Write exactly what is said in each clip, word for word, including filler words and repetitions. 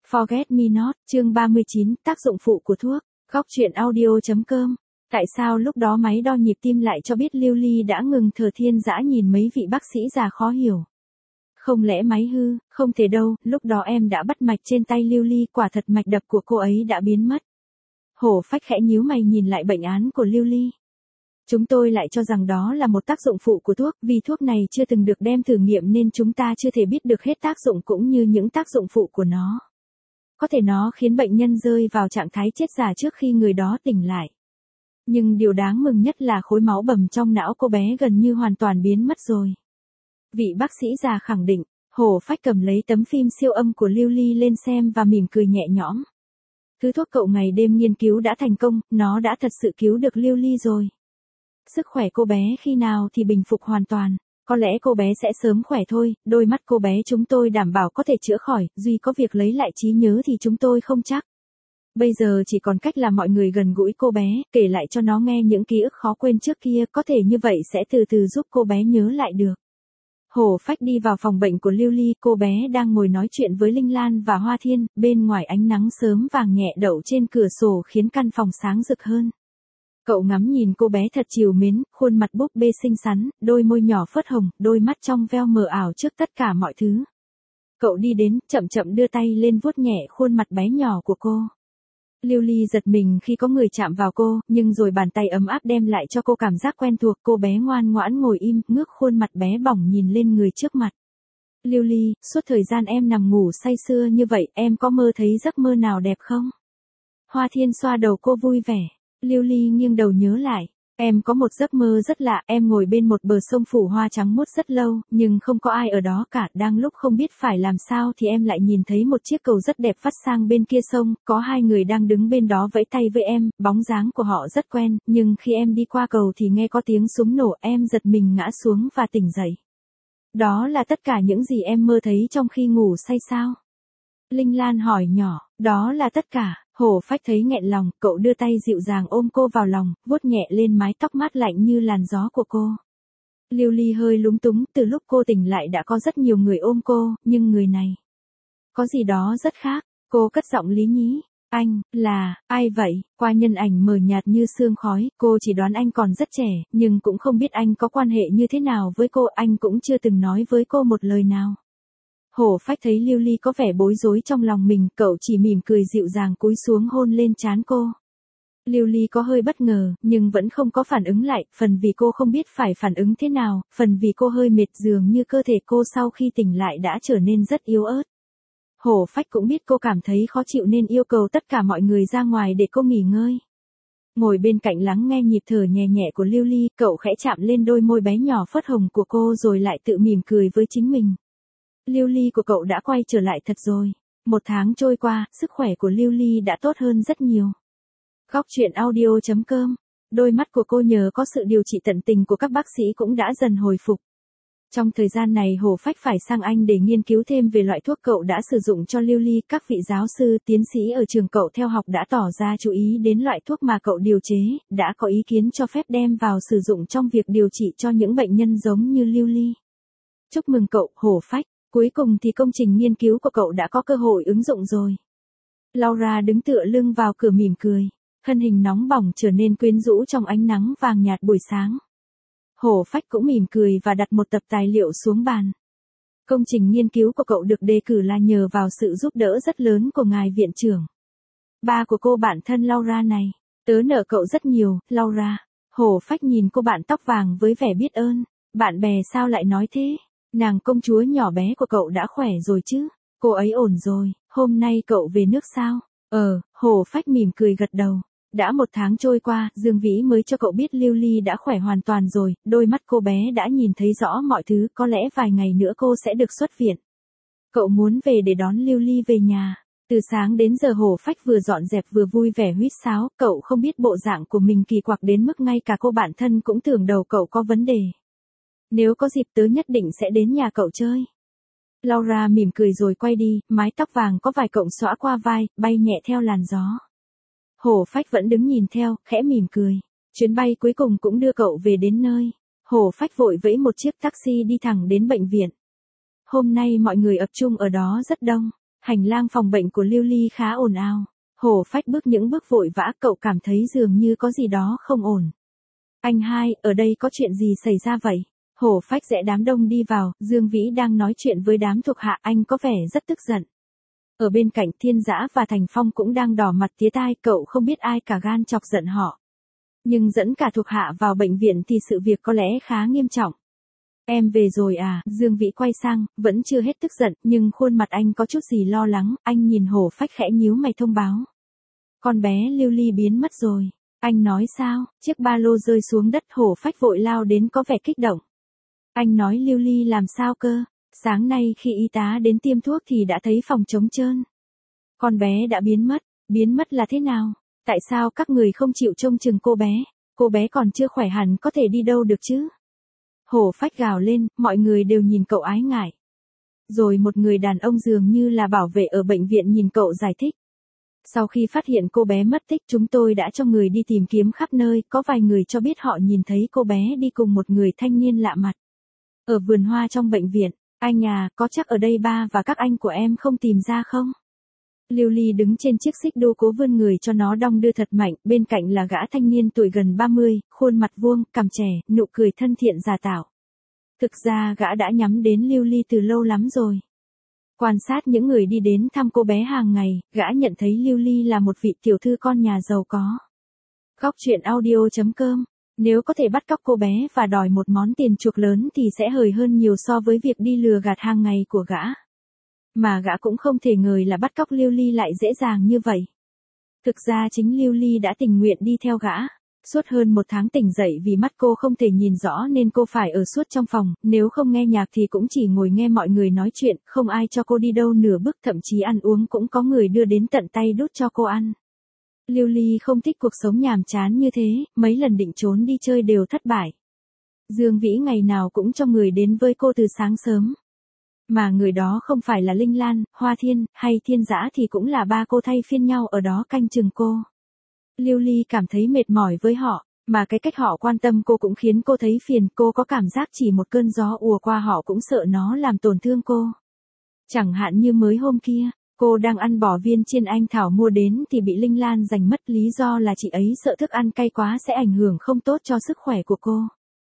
Forget Me Not, chương ba mươi chín, tác dụng phụ của thuốc. Góc truyện audio.com. Tại sao lúc đó máy đo nhịp tim lại cho biết Lưu Ly đã ngừng thở? Thiên Dã nhìn mấy vị bác sĩ già khó hiểu. Không lẽ máy hư? Không thể đâu, lúc đó em đã bắt mạch trên tay Lưu Ly, quả thật mạch đập của cô ấy đã biến mất. Hổ Phách khẽ nhíu mày nhìn lại bệnh án của Lưu Ly. Chúng tôi lại cho rằng đó là một tác dụng phụ của thuốc, vì thuốc này chưa từng được đem thử nghiệm nên chúng ta chưa thể biết được hết tác dụng cũng như những tác dụng phụ của nó. Có thể nó khiến bệnh nhân rơi vào trạng thái chết già trước khi người đó tỉnh lại. Nhưng điều đáng mừng nhất là khối máu bầm trong não cô bé gần như hoàn toàn biến mất rồi. Vị bác sĩ già khẳng định. Hổ Phách cầm lấy tấm phim siêu âm của Lưu Ly lên xem và mỉm cười nhẹ nhõm. Thứ thuốc cậu ngày đêm nghiên cứu đã thành công, nó đã thật sự cứu được Lưu Ly rồi. Sức khỏe cô bé khi nào thì bình phục hoàn toàn. Có lẽ cô bé sẽ sớm khỏe thôi, đôi mắt cô bé chúng tôi đảm bảo có thể chữa khỏi, duy có việc lấy lại trí nhớ thì chúng tôi không chắc. Bây giờ chỉ còn cách là mọi người gần gũi cô bé, kể lại cho nó nghe những ký ức khó quên trước kia, có thể như vậy sẽ từ từ giúp cô bé nhớ lại được. Hổ Phách đi vào phòng bệnh của Lưu Ly, cô bé đang ngồi nói chuyện với Linh Lan và Hoa Thiên, bên ngoài ánh nắng sớm vàng nhẹ đậu trên cửa sổ khiến căn phòng sáng rực hơn. Cậu ngắm nhìn cô bé thật trìu mến, khuôn mặt búp bê xinh xắn, đôi môi nhỏ phớt hồng, đôi mắt trong veo mờ ảo trước tất cả mọi thứ. Cậu đi đến, chậm chậm đưa tay lên vuốt nhẹ khuôn mặt bé nhỏ của cô. Lưu Ly giật mình khi có người chạm vào cô, nhưng rồi bàn tay ấm áp đem lại cho cô cảm giác quen thuộc. Cô bé ngoan ngoãn ngồi im, ngước khuôn mặt bé bỏng nhìn lên người trước mặt. Lưu Ly, suốt thời gian em nằm ngủ say sưa như vậy, em có mơ thấy giấc mơ nào đẹp không? Hoa Thiên xoa đầu cô vui vẻ. Lưu Ly nghiêng đầu nhớ lại. Em có một giấc mơ rất lạ, em ngồi bên một bờ sông phủ hoa trắng muốt rất lâu, nhưng không có ai ở đó cả. Đang lúc không biết phải làm sao thì em lại nhìn thấy một chiếc cầu rất đẹp vắt sang bên kia sông, có hai người đang đứng bên đó vẫy tay với em, bóng dáng của họ rất quen, nhưng khi em đi qua cầu thì nghe có tiếng súng nổ, em giật mình ngã xuống và tỉnh dậy. Đó là tất cả những gì em mơ thấy trong khi ngủ say sao? Linh Lan hỏi nhỏ, đó là tất cả. Hổ Phách thấy nghẹn lòng, cậu đưa tay dịu dàng ôm cô vào lòng, vuốt nhẹ lên mái tóc mát lạnh như làn gió của cô. Lưu Ly hơi lúng túng, từ lúc cô tỉnh lại đã có rất nhiều người ôm cô, nhưng người này có gì đó rất khác. Cô cất giọng lý nhí, anh, là, ai vậy? Qua nhân ảnh mờ nhạt như sương khói, cô chỉ đoán anh còn rất trẻ, nhưng cũng không biết anh có quan hệ như thế nào với cô, anh cũng chưa từng nói với cô một lời nào. Hổ Phách thấy Lưu Ly có vẻ bối rối trong lòng mình, cậu chỉ mỉm cười dịu dàng cúi xuống hôn lên trán cô. Lưu Ly có hơi bất ngờ, nhưng vẫn không có phản ứng lại, phần vì cô không biết phải phản ứng thế nào, phần vì cô hơi mệt, dường như cơ thể cô sau khi tỉnh lại đã trở nên rất yếu ớt. Hổ Phách cũng biết cô cảm thấy khó chịu nên yêu cầu tất cả mọi người ra ngoài để cô nghỉ ngơi. Ngồi bên cạnh lắng nghe nhịp thở nhẹ nhẹ của Lưu Ly, cậu khẽ chạm lên đôi môi bé nhỏ phớt hồng của cô rồi lại tự mỉm cười với chính mình. Lưu Ly của cậu đã quay trở lại thật rồi. Một tháng trôi qua, sức khỏe của Lưu Ly đã tốt hơn rất nhiều. Góc truyện audio.com. Đôi mắt của cô nhờ có sự điều trị tận tình của các bác sĩ cũng đã dần hồi phục. Trong thời gian này Hổ Phách phải sang Anh để nghiên cứu thêm về loại thuốc cậu đã sử dụng cho Lưu Ly. Các vị giáo sư, tiến sĩ ở trường cậu theo học đã tỏ ra chú ý đến loại thuốc mà cậu điều chế, đã có ý kiến cho phép đem vào sử dụng trong việc điều trị cho những bệnh nhân giống như Lưu Ly. Chúc mừng cậu, Hổ Phách. Cuối cùng thì công trình nghiên cứu của cậu đã có cơ hội ứng dụng rồi. Laura đứng tựa lưng vào cửa mỉm cười. Thân hình nóng bỏng trở nên quyến rũ trong ánh nắng vàng nhạt buổi sáng. Hổ Phách cũng mỉm cười và đặt một tập tài liệu xuống bàn. Công trình nghiên cứu của cậu được đề cử là nhờ vào sự giúp đỡ rất lớn của ngài viện trưởng. Ba của cô bạn thân Laura này. Tớ nợ cậu rất nhiều, Laura. Hổ Phách nhìn cô bạn tóc vàng với vẻ biết ơn. Bạn bè sao lại nói thế? Nàng công chúa nhỏ bé của cậu đã khỏe rồi chứ? Cô ấy ổn rồi, hôm nay cậu về nước sao? Ờ, Hổ Phách mỉm cười gật đầu. Đã một tháng trôi qua, Dương Vĩ mới cho cậu biết Lưu Ly đã khỏe hoàn toàn rồi, đôi mắt cô bé đã nhìn thấy rõ mọi thứ, có lẽ vài ngày nữa cô sẽ được xuất viện. Cậu muốn về để đón Lưu Ly về nhà. Từ sáng đến giờ Hổ Phách vừa dọn dẹp vừa vui vẻ huýt sáo, cậu không biết bộ dạng của mình kỳ quặc đến mức ngay cả cô bạn thân cũng tưởng đầu cậu có vấn đề. Nếu có dịp tớ nhất định sẽ đến nhà cậu chơi. Laura mỉm cười rồi quay đi, mái tóc vàng có vài cọng xõa qua vai, bay nhẹ theo làn gió. Hổ Phách vẫn đứng nhìn theo, khẽ mỉm cười. Chuyến bay cuối cùng cũng đưa cậu về đến nơi. Hổ Phách vội vẫy một chiếc taxi đi thẳng đến bệnh viện. Hôm nay mọi người ập trung ở đó rất đông. Hành lang phòng bệnh của Lưu Ly khá ồn ào. Hổ Phách bước những bước vội vã, cậu cảm thấy dường như có gì đó không ổn. Anh hai, ở đây có chuyện gì xảy ra vậy? Hổ Phách rẽ đám đông đi vào, Dương Vĩ đang nói chuyện với đám thuộc hạ, anh có vẻ rất tức giận. Ở bên cạnh Thiên Dã và Thành Phong cũng đang đỏ mặt tía tai, cậu không biết ai cả gan chọc giận họ. Nhưng dẫn cả thuộc hạ vào bệnh viện thì sự việc có lẽ khá nghiêm trọng. Em về rồi à? Dương Vĩ quay sang, vẫn chưa hết tức giận, nhưng khuôn mặt anh có chút gì lo lắng, anh nhìn Hổ Phách khẽ nhíu mày thông báo. Con bé Lưu Ly biến mất rồi. Anh nói sao? Chiếc ba lô rơi xuống đất, Hổ Phách vội lao đến có vẻ kích động. Anh nói Lưu Ly làm sao cơ? Sáng nay khi y tá đến tiêm thuốc thì đã thấy phòng trống trơn. Con bé đã biến mất. Biến mất là thế nào? Tại sao các người không chịu trông chừng cô bé? Cô bé còn chưa khỏe hẳn có thể đi đâu được chứ? Hổ Phách gào lên, mọi người đều nhìn cậu ái ngại. Rồi một người đàn ông dường như là bảo vệ ở bệnh viện nhìn cậu giải thích. Sau khi phát hiện cô bé mất tích, chúng tôi đã cho người đi tìm kiếm khắp nơi, có vài người cho biết họ nhìn thấy cô bé đi cùng một người thanh niên lạ mặt. Ở vườn hoa trong bệnh viện. Anh à, có chắc ở đây ba và các anh của em không tìm ra không? Lưu Ly đứng trên chiếc xích đu cố vươn người cho nó đong đưa thật mạnh, bên cạnh là gã thanh niên tuổi gần ba mươi, khuôn mặt vuông, cằm trẻ, nụ cười thân thiện giả tạo. Thực ra gã đã nhắm đến Lưu Ly từ lâu lắm rồi. Quan sát những người đi đến thăm cô bé hàng ngày, gã nhận thấy Lưu Ly là một vị tiểu thư con nhà giàu có. Góc truyện audio chấm com. Nếu có thể bắt cóc cô bé và đòi một món tiền chuộc lớn thì sẽ hời hơn nhiều so với việc đi lừa gạt hàng ngày của gã. Mà gã cũng không thể ngờ là bắt cóc Lưu Ly lại dễ dàng như vậy. Thực ra chính Lưu Ly đã tình nguyện đi theo gã. Suốt hơn một tháng tỉnh dậy vì mắt cô không thể nhìn rõ nên cô phải ở suốt trong phòng, nếu không nghe nhạc thì cũng chỉ ngồi nghe mọi người nói chuyện, không ai cho cô đi đâu nửa bước, thậm chí ăn uống cũng có người đưa đến tận tay đút cho cô ăn. Lưu Ly không thích cuộc sống nhàm chán như thế, mấy lần định trốn đi chơi đều thất bại. Dương Vĩ ngày nào cũng cho người đến với cô từ sáng sớm. Mà người đó không phải là Linh Lan, Hoa Thiên, hay Thiên Dã thì cũng là ba cô thay phiên nhau ở đó canh chừng cô. Lưu Ly cảm thấy mệt mỏi với họ, mà cái cách họ quan tâm cô cũng khiến cô thấy phiền, cô có cảm giác chỉ một cơn gió ùa qua họ cũng sợ nó làm tổn thương cô. Chẳng hạn như mới hôm kia, cô đang ăn bò viên chiên anh Thảo mua đến thì bị Linh Lan giành mất, lý do là chị ấy sợ thức ăn cay quá sẽ ảnh hưởng không tốt cho sức khỏe của cô.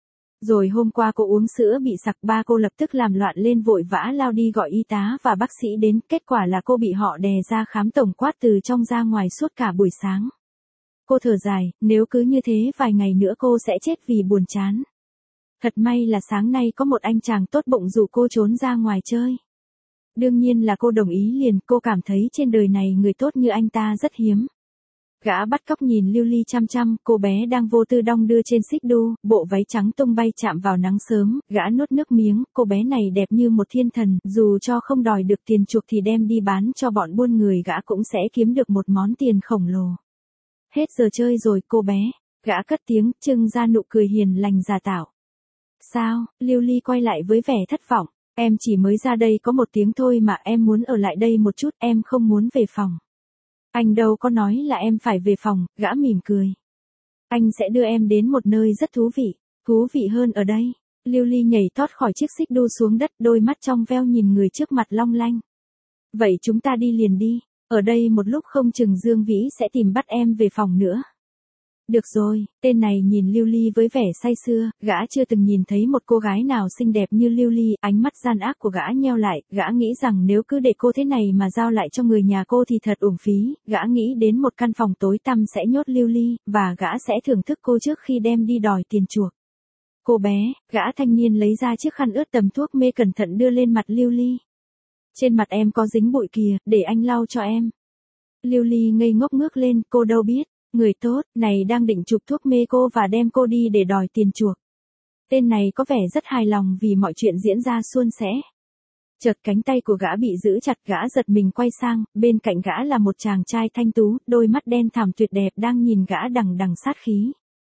Rồi hôm qua cô uống sữa bị sặc, ba cô lập tức làm loạn lên vội vã lao đi gọi y tá và bác sĩ đến, kết quả là cô bị họ đè ra khám tổng quát từ trong ra ngoài suốt cả buổi sáng. Cô thở dài, nếu cứ như thế vài ngày nữa cô sẽ chết vì buồn chán. Thật may là sáng nay có một anh chàng tốt bụng rủ cô trốn ra ngoài chơi. Đương nhiên là cô đồng ý liền, cô cảm thấy trên đời này người tốt như anh ta rất hiếm. Gã bắt cóc nhìn Lưu Ly chăm chăm, cô bé đang vô tư đong đưa trên xích đu, bộ váy trắng tung bay chạm vào nắng sớm, gã nuốt nước miếng, cô bé này đẹp như một thiên thần, dù cho không đòi được tiền chuộc thì đem đi bán cho bọn buôn người gã cũng sẽ kiếm được một món tiền khổng lồ. Hết giờ chơi rồi cô bé, gã cất tiếng, trưng ra nụ cười hiền lành giả tạo. Sao? Lưu Ly quay lại với vẻ thất vọng, em chỉ mới ra đây có một tiếng thôi mà em muốn ở lại đây một chút, em không muốn về phòng. Anh đâu có nói là em phải về phòng, gã mỉm cười. Anh sẽ đưa em đến một nơi rất thú vị, thú vị hơn ở đây. Lưu Ly nhảy tót khỏi chiếc xích đu xuống đất, đôi mắt trong veo nhìn người trước mặt long lanh. Vậy chúng ta đi liền đi, ở đây một lúc không chừng Dương Vĩ sẽ tìm bắt em về phòng nữa. Được rồi, tên này nhìn Lưu Ly với vẻ say sưa, gã chưa từng nhìn thấy một cô gái nào xinh đẹp như Lưu Ly, ánh mắt gian ác của gã nheo lại, gã nghĩ rằng nếu cứ để cô thế này mà giao lại cho người nhà cô thì thật uổng phí, gã nghĩ đến một căn phòng tối tăm sẽ nhốt Lưu Ly, và gã sẽ thưởng thức cô trước khi đem đi đòi tiền chuộc. Cô bé, gã thanh niên lấy ra chiếc khăn ướt tầm thuốc mê cẩn thận đưa lên mặt Lưu Ly. Trên mặt em có dính bụi kìa, để anh lau cho em. Lưu Ly ngây ngốc ngước lên, cô đâu biết. Người tốt, này đang định chụp thuốc mê cô và đem cô đi để đòi tiền chuộc. Tên này có vẻ rất hài lòng vì mọi chuyện diễn ra suôn sẻ. Chợt cánh tay của gã bị giữ chặt, gã giật mình quay sang, bên cạnh gã là một chàng trai thanh tú, đôi mắt đen thẳm tuyệt đẹp đang nhìn gã đằng đằng sát khí.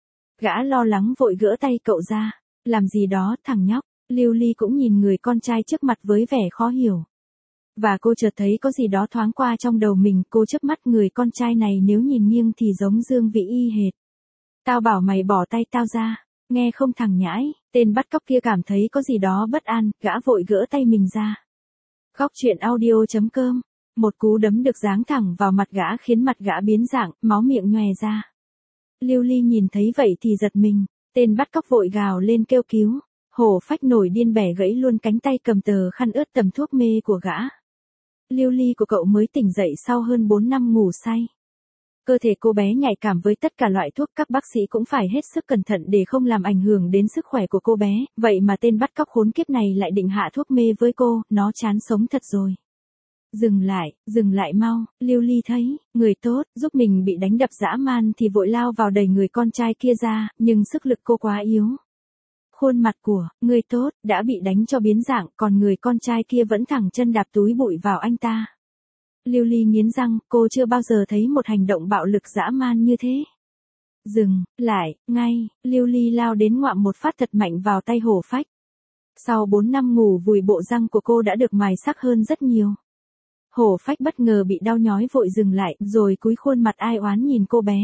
Gã lo lắng vội gỡ tay cậu ra, làm gì đó thằng nhóc, Lưu Ly cũng nhìn người con trai trước mặt với vẻ khó hiểu. Và cô chợt thấy có gì đó thoáng qua trong đầu mình, cô chớp mắt, người con trai này nếu nhìn nghiêng thì giống Dương Vĩ y hệt. Tao bảo mày bỏ tay tao ra, nghe không thằng nhãi, tên bắt cóc kia cảm thấy có gì đó bất an, gã vội gỡ tay mình ra. Góc truyện audio chấm com Một cú đấm được giáng thẳng vào mặt gã khiến mặt gã biến dạng, máu miệng nhòe ra. Lưu Ly nhìn thấy vậy thì giật mình, tên bắt cóc vội gào lên kêu cứu. Hổ Phách nổi điên bẻ gãy luôn cánh tay cầm tờ khăn ướt tầm thuốc mê của gã. Lưu Ly của cậu mới tỉnh dậy sau hơn bốn năm ngủ say. Cơ thể cô bé nhạy cảm với tất cả loại thuốc, các bác sĩ cũng phải hết sức cẩn thận để không làm ảnh hưởng đến sức khỏe của cô bé, vậy mà tên bắt cóc khốn kiếp này lại định hạ thuốc mê với cô, nó chán sống thật rồi. Dừng lại, dừng lại mau, Lưu Ly thấy, người tốt, giúp mình bị đánh đập dã man thì vội lao vào đẩy người con trai kia ra, nhưng sức lực cô quá yếu. Khuôn mặt của, người tốt, đã bị đánh cho biến dạng, còn người con trai kia vẫn thẳng chân đạp túi bụi vào anh ta. Lưu Ly nghiến răng, cô chưa bao giờ thấy một hành động bạo lực dã man như thế. Dừng, lại, ngay, Lưu Ly lao đến ngoạm một phát thật mạnh vào tay Hổ Phách. Sau bốn năm ngủ vùi, bộ răng của cô đã được mài sắc hơn rất nhiều. Hổ Phách bất ngờ bị đau nhói vội dừng lại, rồi cúi khuôn mặt ai oán nhìn cô bé.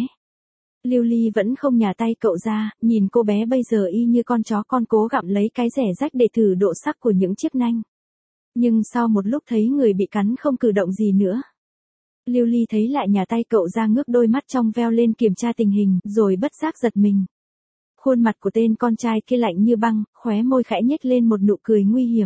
Lưu Ly vẫn không nhả tay cậu ra, nhìn cô bé bây giờ y như con chó con cố gặm lấy cái rẻ rách để thử độ sắc của những chiếc nanh. Nhưng sau một lúc thấy người bị cắn không cử động gì nữa. Lưu Ly thấy lại nhả tay cậu ra, ngước đôi mắt trong veo lên kiểm tra tình hình, rồi bất giác giật mình. Khuôn mặt của tên con trai kia lạnh như băng, khóe môi khẽ nhếch lên một nụ cười nguy hiểm.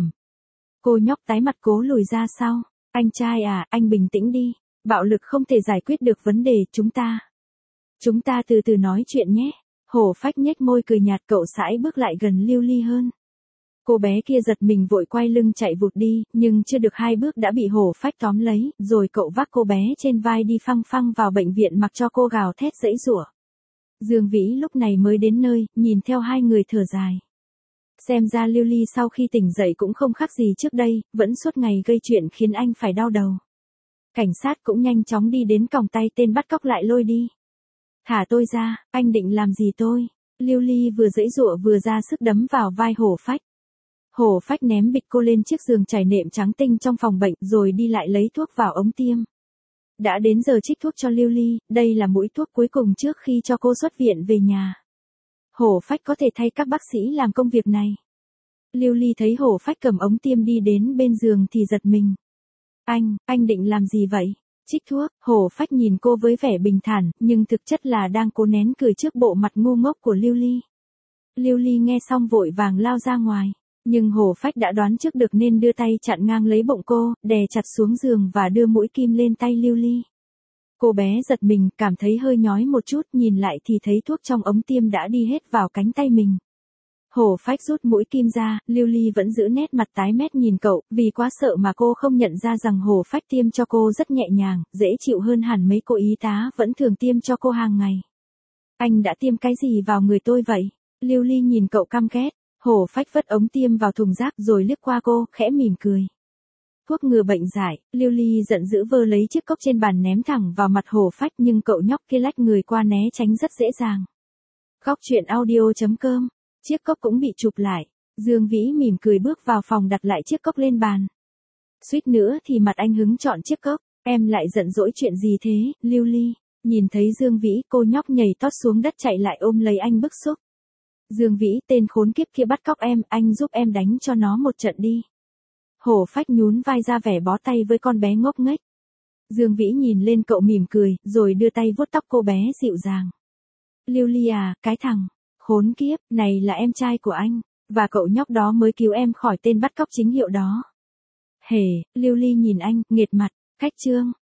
Cô nhóc tái mặt cố lùi ra sau. Anh trai à, anh bình tĩnh đi. Bạo lực không thể giải quyết được vấn đề, chúng ta. Chúng ta từ từ nói chuyện nhé. Hổ Phách nhếch môi cười nhạt, cậu sải bước lại gần Lưu Ly hơn. Cô bé kia giật mình vội quay lưng chạy vụt đi, nhưng chưa được hai bước đã bị Hổ Phách tóm lấy, rồi cậu vác cô bé trên vai đi phăng phăng vào bệnh viện, mặc cho cô gào thét giãy giụa. Dương Vĩ lúc này mới đến nơi, nhìn theo hai người thở dài. Xem ra Lưu Ly sau khi tỉnh dậy cũng không khác gì trước đây, vẫn suốt ngày gây chuyện khiến anh phải đau đầu. Cảnh sát cũng nhanh chóng đi đến còng tay tên bắt cóc lại lôi đi. Thả tôi ra, anh định làm gì tôi? Lưu Ly vừa giãy giụa vừa ra sức đấm vào vai Hổ Phách. Hổ Phách ném bịch cô lên chiếc giường trải nệm trắng tinh trong phòng bệnh, rồi đi lại lấy thuốc vào ống tiêm. Đã đến giờ trích thuốc cho Lưu Ly, đây là mũi thuốc cuối cùng trước khi cho cô xuất viện về nhà. Hổ Phách có thể thay các bác sĩ làm công việc này. Lưu Ly thấy Hổ Phách cầm ống tiêm đi đến bên giường thì giật mình. Anh, anh định làm gì vậy? Trích thuốc. Hổ Phách nhìn cô với vẻ bình thản, nhưng thực chất là đang cố nén cười trước bộ mặt ngu ngốc của Lưu Ly. Lưu Ly nghe xong vội vàng lao ra ngoài. Nhưng Hổ Phách đã đoán trước được nên đưa tay chặn ngang lấy bụng cô, đè chặt xuống giường và đưa mũi kim lên tay Lưu Ly. Cô bé giật mình, cảm thấy hơi nhói một chút, nhìn lại thì thấy thuốc trong ống tiêm đã đi hết vào cánh tay mình. Hổ Phách rút mũi kim ra, Lưu Ly vẫn giữ nét mặt tái mét nhìn cậu, vì quá sợ mà cô không nhận ra rằng Hổ Phách tiêm cho cô rất nhẹ nhàng, dễ chịu hơn hẳn mấy cô y tá vẫn thường tiêm cho cô hàng ngày. Anh đã tiêm cái gì vào người tôi vậy? Lưu Ly nhìn cậu căm ghét. Hổ Phách vứt ống tiêm vào thùng rác rồi liếc qua cô, khẽ mỉm cười. Thuốc ngừa bệnh giải. Lưu Ly giận dữ vơ lấy chiếc cốc trên bàn ném thẳng vào mặt Hổ Phách, nhưng cậu nhóc kia lách người qua né tránh rất dễ dàng. Góc truyện audio chấm com. Chiếc cốc cũng bị chụp lại. Dương Vĩ mỉm cười bước vào phòng đặt lại chiếc cốc lên bàn. Suýt nữa thì mặt anh hứng chọn chiếc cốc. Em lại giận dỗi chuyện gì thế, Lưu Ly? Nhìn thấy Dương Vĩ, cô nhóc nhảy tót xuống đất chạy lại ôm lấy anh bức xúc. Dương Vĩ, tên khốn kiếp kia bắt cóc em, anh giúp em đánh cho nó một trận đi. Hổ Phách nhún vai ra vẻ bó tay với con bé ngốc nghếch. Dương Vĩ nhìn lên cậu mỉm cười, rồi đưa tay vuốt tóc cô bé dịu dàng. Lưu Ly à, cái thằng khốn kiếp, này là em trai của anh, và cậu nhóc đó mới cứu em khỏi tên bắt cóc chính hiệu đó. Hề, Lưu Ly nhìn anh, nghiệt mặt, cách chương.